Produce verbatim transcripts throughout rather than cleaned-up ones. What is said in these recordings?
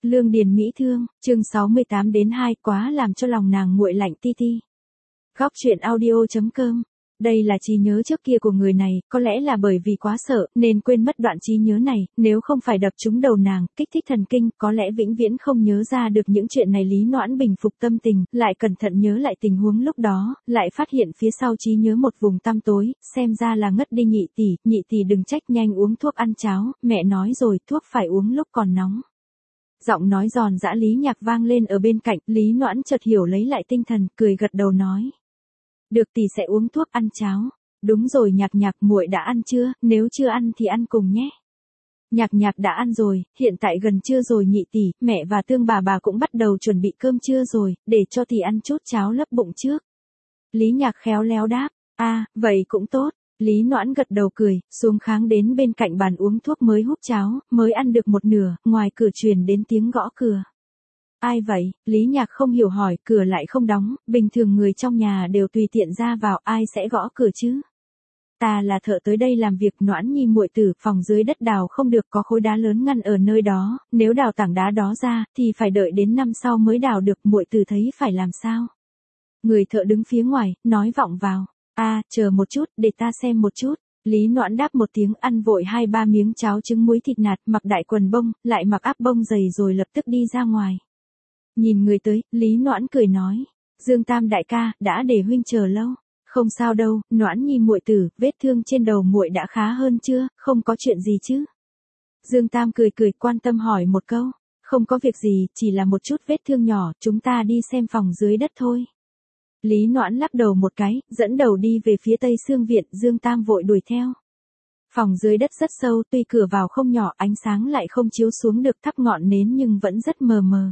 Lương Điền Mỹ Thương, chương sáu mươi tám đến hai, quá làm cho lòng nàng nguội lạnh ti ti. Góc truyện audio chấm com. Đây là trí nhớ trước kia của người này, có lẽ là bởi vì quá sợ, nên quên mất đoạn trí nhớ này, nếu không phải đập trúng đầu nàng, kích thích thần kinh, có lẽ vĩnh viễn không nhớ ra được những chuyện này. Lý Noãn bình phục tâm tình, lại cẩn thận nhớ lại tình huống lúc đó, lại phát hiện phía sau trí nhớ một vùng tăm tối, xem ra là ngất đi nhị tỷ, nhị tỷ đừng trách, nhanh uống thuốc ăn cháo, mẹ nói rồi, thuốc phải uống lúc còn nóng. Giọng nói giòn giã Lý Nhạc vang lên ở bên cạnh, Lý Noãn chợt hiểu lấy lại tinh thần, cười gật đầu nói. Được, tỷ sẽ uống thuốc ăn cháo. Đúng rồi Nhạc Nhạc, muội đã ăn chưa, nếu chưa ăn thì ăn cùng nhé. Nhạc Nhạc đã ăn rồi, hiện tại gần trưa rồi nhị tỷ, mẹ và Tương bà bà cũng bắt đầu chuẩn bị cơm trưa rồi, để cho tỷ ăn chút cháo lấp bụng trước. Lý Nhạc khéo léo đáp, a, à, vậy cũng tốt. Lý Noãn gật đầu cười, xuống kháng đến bên cạnh bàn uống thuốc mới húp cháo, mới ăn được một nửa, ngoài cửa truyền đến tiếng gõ cửa. Ai vậy? Lý Nhạc không hiểu hỏi, cửa lại không đóng, bình thường người trong nhà đều tùy tiện ra vào, ai sẽ gõ cửa chứ? Ta là thợ tới đây làm việc. Noãn nhi muội tử, phòng dưới đất đào không được, có khối đá lớn ngăn ở nơi đó, nếu đào tảng đá đó ra, thì phải đợi đến năm sau mới đào được, muội tử thấy phải làm sao? Người thợ đứng phía ngoài, nói vọng vào. A, à, chờ một chút, để ta xem một chút. Lý Noãn đáp một tiếng, ăn vội hai ba miếng cháo trứng muối thịt nạt, mặc đại quần bông, lại mặc áp bông dày rồi lập tức đi ra ngoài. Nhìn người tới, Lý Noãn cười nói, Dương Tam đại ca, đã để huynh chờ lâu. Không sao đâu, Noãn nhi muội tử, vết thương trên đầu muội đã khá hơn chưa, không có chuyện gì chứ? Dương Tam cười cười, quan tâm hỏi một câu, không có việc gì, chỉ là một chút vết thương nhỏ, chúng ta đi xem phòng dưới đất thôi. Lý Noãn lắc đầu một cái, dẫn đầu đi về phía Tây Xương Viện, Dương Tam vội đuổi theo. Phòng dưới đất rất sâu, tuy cửa vào không nhỏ, ánh sáng lại không chiếu xuống được thắp ngọn nến nhưng vẫn rất mờ mờ.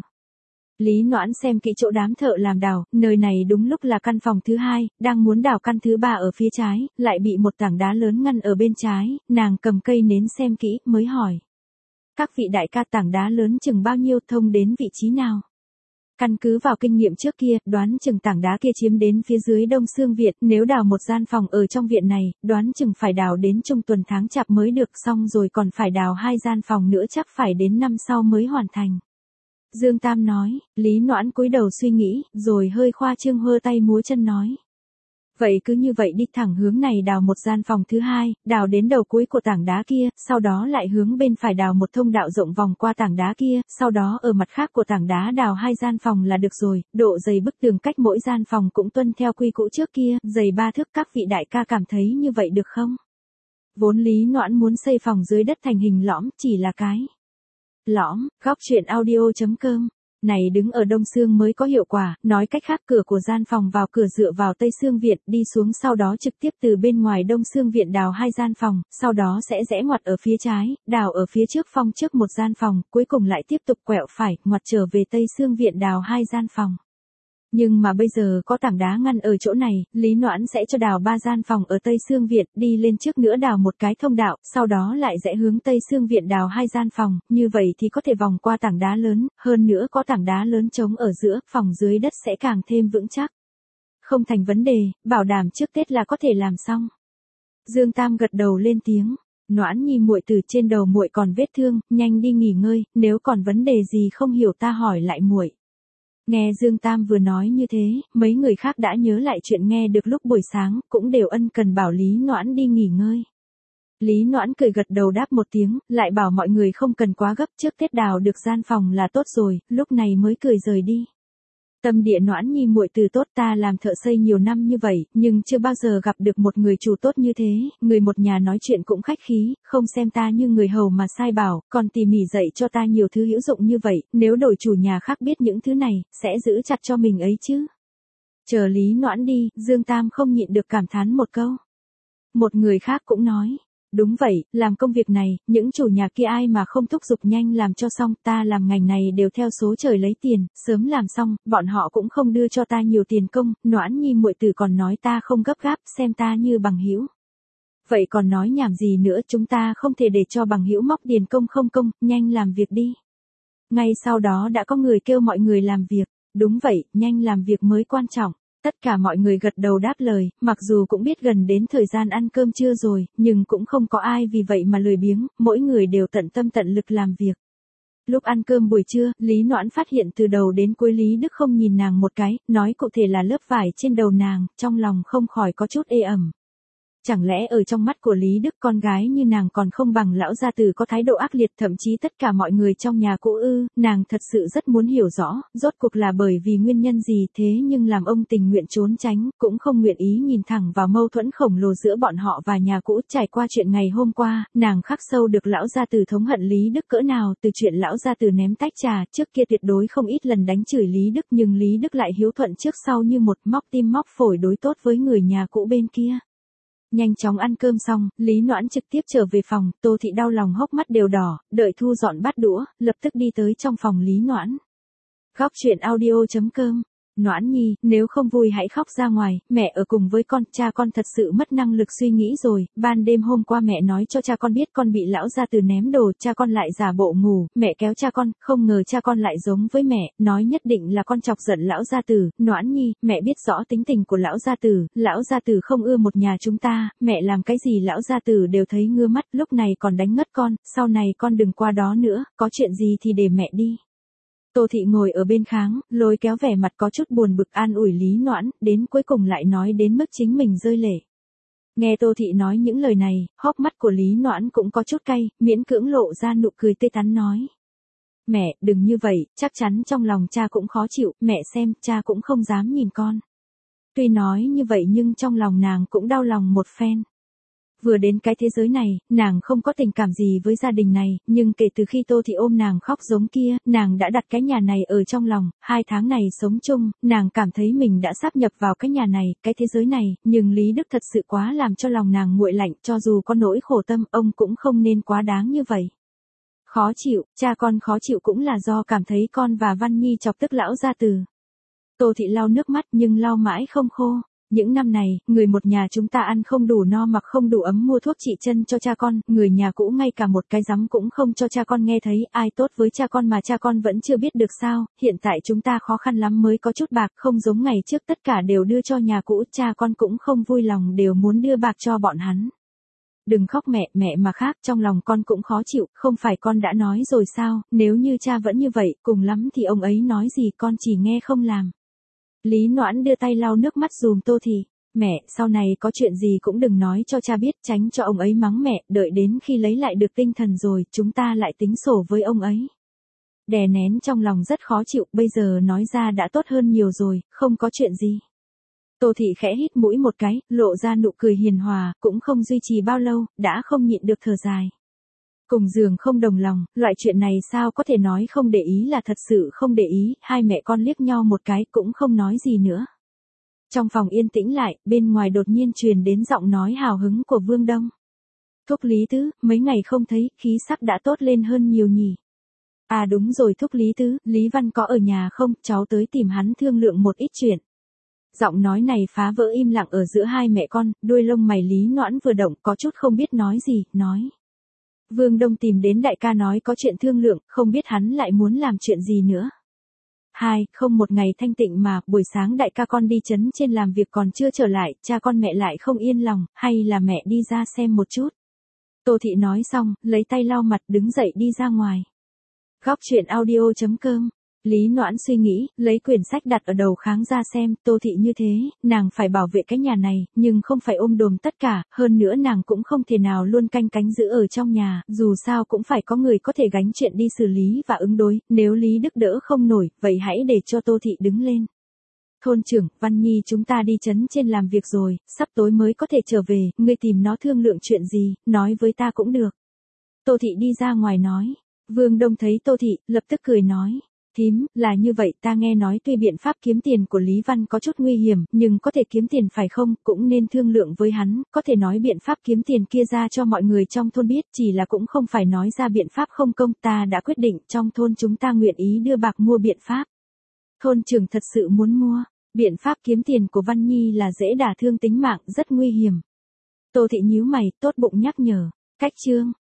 Lý Noãn xem kỹ chỗ đám thợ làm đào, nơi này đúng lúc là căn phòng thứ hai, đang muốn đào căn thứ ba ở phía trái, lại bị một tảng đá lớn ngăn ở bên trái, nàng cầm cây nến xem kỹ, mới hỏi. Các vị đại ca, tảng đá lớn chừng bao nhiêu, thông đến vị trí nào? Căn cứ vào kinh nghiệm trước kia, đoán chừng tảng đá kia chiếm đến phía dưới Đông Xương Viện, nếu đào một gian phòng ở trong viện này, đoán chừng phải đào đến trung tuần tháng chạp mới được, xong rồi còn phải đào hai gian phòng nữa, chắc phải đến năm sau mới hoàn thành. Dương Tam nói. Lý Noãn cúi đầu suy nghĩ, rồi hơi khoa trương hơ tay múa chân nói. Vậy cứ như vậy đi, thẳng hướng này đào một gian phòng thứ hai, đào đến đầu cuối của tảng đá kia, sau đó lại hướng bên phải đào một thông đạo rộng vòng qua tảng đá kia, sau đó ở mặt khác của tảng đá đào hai gian phòng là được rồi, độ dày bức tường cách mỗi gian phòng cũng tuân theo quy cũ trước kia, dày ba thước. Các vị đại ca cảm thấy như vậy được không? Vốn Lý Noãn muốn xây phòng dưới đất thành hình lõm, chỉ là cái lõm. Góc truyện audio chấm com. Này đứng ở Đông Xương mới có hiệu quả, nói cách khác cửa của gian phòng vào cửa dựa vào Tây Xương Viện, đi xuống sau đó trực tiếp từ bên ngoài Đông Xương Viện đào hai gian phòng, sau đó sẽ rẽ ngoặt ở phía trái, đào ở phía trước phong trước một gian phòng, cuối cùng lại tiếp tục quẹo phải, ngoặt trở về Tây Xương Viện đào hai gian phòng. Nhưng mà bây giờ có tảng đá ngăn ở chỗ này, Lý Noãn sẽ cho đào ba gian phòng ở Tây Xương Viện, đi lên trước nữa đào một cái thông đạo, sau đó lại rẽ hướng Tây Xương Viện đào hai gian phòng, như vậy thì có thể vòng qua tảng đá lớn, hơn nữa có tảng đá lớn trống ở giữa, phòng dưới đất sẽ càng thêm vững chắc. Không thành vấn đề, bảo đảm trước Tết là có thể làm xong. Dương Tam gật đầu lên tiếng. Noãn nhi muội từ, trên đầu muội còn vết thương, nhanh đi nghỉ ngơi, nếu còn vấn đề gì không hiểu ta hỏi lại muội. Nghe Dương Tam vừa nói như thế, mấy người khác đã nhớ lại chuyện nghe được lúc buổi sáng, cũng đều ân cần bảo Lý Noãn đi nghỉ ngơi. Lý Noãn cười gật đầu đáp một tiếng, lại bảo mọi người không cần quá gấp, trước Tết đào được gian phòng là tốt rồi, lúc này mới cười rời đi. Tâm địa Noãn nhi muội từ tốt, ta làm thợ xây nhiều năm như vậy, nhưng chưa bao giờ gặp được một người chủ tốt như thế, người một nhà nói chuyện cũng khách khí, không xem ta như người hầu mà sai bảo, còn tỉ mỉ dạy cho ta nhiều thứ hữu dụng như vậy, nếu đổi chủ nhà khác biết những thứ này, sẽ giữ chặt cho mình ấy chứ. Chờ Lý Noãn đi, Dương Tam không nhịn được cảm thán một câu. Một người khác cũng nói. Đúng vậy, làm công việc này, những chủ nhà kia ai mà không thúc giục nhanh làm cho xong, ta làm ngành này đều theo số trời lấy tiền, sớm làm xong, bọn họ cũng không đưa cho ta nhiều tiền công, Noãn nhi muội tử còn nói ta không gấp gáp, xem ta như bằng hữu. Vậy còn nói nhảm gì nữa, chúng ta không thể để cho bằng hữu móc tiền công không công, nhanh làm việc đi. Ngay sau đó đã có người kêu mọi người làm việc, đúng vậy, nhanh làm việc mới quan trọng. Tất cả mọi người gật đầu đáp lời, mặc dù cũng biết gần đến thời gian ăn cơm trưa rồi, nhưng cũng không có ai vì vậy mà lười biếng, mỗi người đều tận tâm tận lực làm việc. Lúc ăn cơm buổi trưa, Lý Noãn phát hiện từ đầu đến cuối Lý Đức không nhìn nàng một cái, nói cụ thể là lớp vải trên đầu nàng, trong lòng không khỏi có chút ê ẩm. Chẳng lẽ ở trong mắt của Lý Đức con gái như nàng còn không bằng lão gia tử có thái độ ác liệt, thậm chí tất cả mọi người trong nhà cũ ư? Nàng thật sự rất muốn hiểu rõ, rốt cuộc là bởi vì nguyên nhân gì thế nhưng làm ông tình nguyện trốn tránh, cũng không nguyện ý nhìn thẳng vào mâu thuẫn khổng lồ giữa bọn họ và nhà cũ. Trải qua chuyện ngày hôm qua, nàng khắc sâu được lão gia tử thống hận Lý Đức cỡ nào. Từ chuyện lão gia tử ném tách trà, trước kia tuyệt đối không ít lần đánh chửi Lý Đức, nhưng Lý Đức lại hiếu thuận trước sau như một, móc tim móc phổi đối tốt với người nhà cũ bên kia. Nhanh chóng ăn cơm xong, Lý Noãn trực tiếp trở về phòng, Tô Thị đau lòng hốc mắt đều đỏ, đợi thu dọn bát đũa, lập tức đi tới trong phòng Lý Noãn. Góc truyện audio chấm com. Noãn nhi, nếu không vui hãy khóc ra ngoài, mẹ ở cùng với con, cha con thật sự mất năng lực suy nghĩ rồi. Ban đêm hôm qua mẹ nói cho cha con biết con bị lão gia tử ném đồ, cha con lại giả bộ ngủ, mẹ kéo cha con, không ngờ cha con lại giống với mẹ, nói nhất định là con chọc giận lão gia tử. Noãn nhi, mẹ biết rõ tính tình của lão gia tử, lão gia tử không ưa một nhà chúng ta, mẹ làm cái gì lão gia tử đều thấy ngứa mắt, lúc này còn đánh ngất con, sau này con đừng qua đó nữa, có chuyện gì thì để mẹ đi. Tô Thị ngồi ở bên kháng, lôi kéo vẻ mặt có chút buồn bực an ủi Lý Noãn, đến cuối cùng lại nói đến mức chính mình rơi lệ. Nghe Tô Thị nói những lời này, hốc mắt của Lý Noãn cũng có chút cay, miễn cưỡng lộ ra nụ cười tươi tắn nói. Mẹ, đừng như vậy, chắc chắn trong lòng cha cũng khó chịu, mẹ xem, cha cũng không dám nhìn con. Tuy nói như vậy nhưng trong lòng nàng cũng đau lòng một phen. Vừa đến cái thế giới này, nàng không có tình cảm gì với gia đình này, nhưng kể từ khi Tô Thị ôm nàng khóc giống kia, nàng đã đặt cái nhà này ở trong lòng, hai tháng này sống chung, nàng cảm thấy mình đã sáp nhập vào cái nhà này, cái thế giới này, nhưng Lý Đức thật sự quá làm cho lòng nàng nguội lạnh, cho dù có nỗi khổ tâm, ông cũng không nên quá đáng như vậy. Khó chịu, cha con khó chịu cũng là do cảm thấy con và Văn Nhi chọc tức lão gia tử. Tô Thị lau nước mắt nhưng lau mãi không khô. Những năm này, người một nhà chúng ta ăn không đủ no mặc không đủ ấm mua thuốc trị chân cho cha con, người nhà cũ ngay cả một cái rắm cũng không cho cha con nghe thấy, ai tốt với cha con mà cha con vẫn chưa biết được sao, hiện tại chúng ta khó khăn lắm mới có chút bạc, không giống ngày trước tất cả đều đưa cho nhà cũ, cha con cũng không vui lòng đều muốn đưa bạc cho bọn hắn. Đừng khóc mẹ, mẹ mà khác, trong lòng con cũng khó chịu, không phải con đã nói rồi sao, nếu như cha vẫn như vậy, cùng lắm thì ông ấy nói gì con chỉ nghe không làm. Lý Noãn đưa tay lau nước mắt dùm Tô Thị. Mẹ, sau này có chuyện gì cũng đừng nói cho cha biết, tránh cho ông ấy mắng mẹ, đợi đến khi lấy lại được tinh thần rồi, chúng ta lại tính sổ với ông ấy. Đè nén trong lòng rất khó chịu, bây giờ nói ra đã tốt hơn nhiều rồi, không có chuyện gì. Tô Thị khẽ hít mũi một cái, lộ ra nụ cười hiền hòa, cũng không duy trì bao lâu, đã không nhịn được thở dài. Cùng giường không đồng lòng, loại chuyện này sao có thể nói không để ý là thật sự không để ý, hai mẹ con liếc nhau một cái cũng không nói gì nữa. Trong phòng yên tĩnh lại, bên ngoài đột nhiên truyền đến giọng nói hào hứng của Vương Đông. Thúc Lý Tứ, mấy ngày không thấy, khí sắc đã tốt lên hơn nhiều nhỉ. À đúng rồi thúc Lý Tứ, Lý Văn có ở nhà không, cháu tới tìm hắn thương lượng một ít chuyện. Giọng nói này phá vỡ im lặng ở giữa hai mẹ con, đuôi lông mày Lý Noãn vừa động có chút không biết nói gì, nói. Vương Đông tìm đến đại ca nói có chuyện thương lượng, không biết hắn lại muốn làm chuyện gì nữa. Hai, không một ngày thanh tịnh mà, buổi sáng đại ca con đi trấn trên làm việc còn chưa trở lại, cha con mẹ lại không yên lòng, hay là mẹ đi ra xem một chút. Tô Thị nói xong, lấy tay lau mặt đứng dậy đi ra ngoài. Góc truyện audio chấm com. Lý Noãn suy nghĩ, lấy quyển sách đặt ở đầu kháng ra xem, Tô Thị như thế, nàng phải bảo vệ cái nhà này, nhưng không phải ôm đồm tất cả, hơn nữa nàng cũng không thể nào luôn canh cánh giữ ở trong nhà, dù sao cũng phải có người có thể gánh chuyện đi xử lý và ứng đối, nếu Lý Đức đỡ không nổi, vậy hãy để cho Tô Thị đứng lên. Thôn trưởng, Văn Nhi chúng ta đi trấn trên làm việc rồi, sắp tối mới có thể trở về, ngươi tìm nó thương lượng chuyện gì, nói với ta cũng được. Tô Thị đi ra ngoài nói, Vương Đông thấy Tô Thị, lập tức cười nói. Thím, là như vậy, ta nghe nói tuy biện pháp kiếm tiền của Lý Văn có chút nguy hiểm, nhưng có thể kiếm tiền phải không, cũng nên thương lượng với hắn, có thể nói biện pháp kiếm tiền kia ra cho mọi người trong thôn biết, chỉ là cũng không phải nói ra biện pháp không công, ta đã quyết định, trong thôn chúng ta nguyện ý đưa bạc mua biện pháp. Thôn trưởng thật sự muốn mua, biện pháp kiếm tiền của Văn Nhi là dễ đả thương tính mạng, rất nguy hiểm. Tô Thị nhíu mày, tốt bụng nhắc nhở, cách chương.